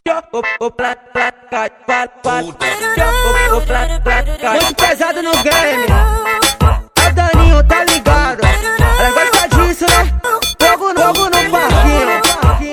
Muito pesado no game. É o Daninho, tá ligado? Ela gosta disso, né? Fogo no parquinho.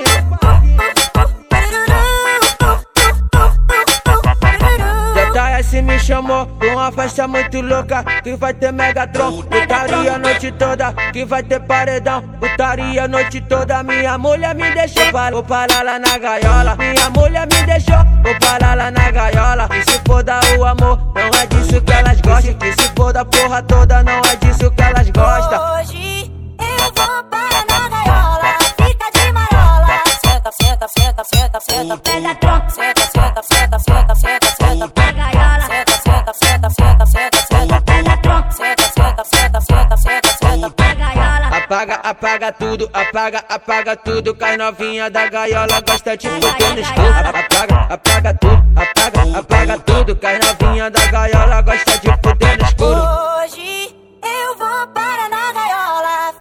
JS me chamou pra uma festa muito louca, que vai ter Megatron. Putaria a noite toda, que vai ter paredão. Putaria a noite toda, minha mulher me deixou. Vou parar lá na gaiola. Minha mulher me deixou, vou parar lá na gaiola. E se for dar o amor, não é disso que elas gostam. Que se for da porra toda, não é disso que elas gostam. Hoje eu vou parar na gaiola, fica de marola. Senta, senta, senta, senta, senta, Megatron. Senta, senta, senta, senta, senta, senta, na gaiola. Senta, senta, senta, senta, senta, senta, Megatron. Senta, senta, senta, senta, senta, senta, na gaiola. Apaga tudo, apaga tudo. Que as novinha da gaiola gosta de fuder no escuro. Apaga tudo, apaga tudo. Que as novinha da gaiola gosta de fuder no escuro. Hoje eu vou parar na gaiola.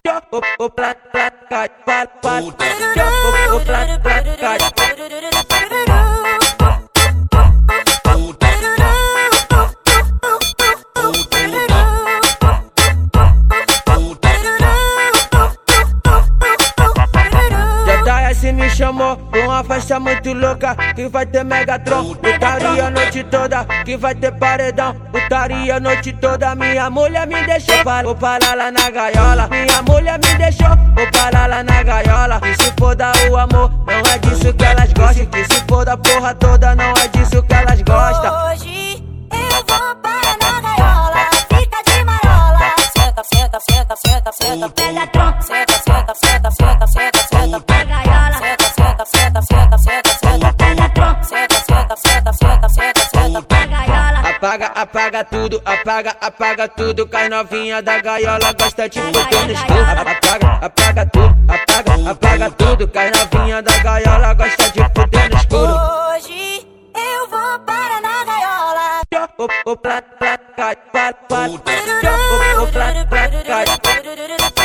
JS me chamou pra uma festa muito louca, que vai ter Megatron. Putaria a noite toda, que vai ter paredão. Putaria a noite toda, minha mulher me deixou. Vou parar lá na gaiola. Minha mulher me deixou, vou parar lá na gaiola. E se for dar o amor, não é disso que elas gostam. Que se for da porra toda, não é disso que elas gostam. Hoje eu vou parar na gaiola, fica de marola. Senta, senta, senta, senta, senta, Megatron. Senta, senta, senta, senta, senta, senta, na gaiola. Senta, senta, senta, senta, senta, senta, Megatron. Senta, senta, senta, senta, senta, senta, na gaiola. Apaga tudo, apaga tudo. Que as novinha da gaiola gosta de fuder no escuro. Apaga tudo, apaga tudo. Que as novinha da gaiola gosta de fuder no escuro. Hoje eu vou parar na gaiola. O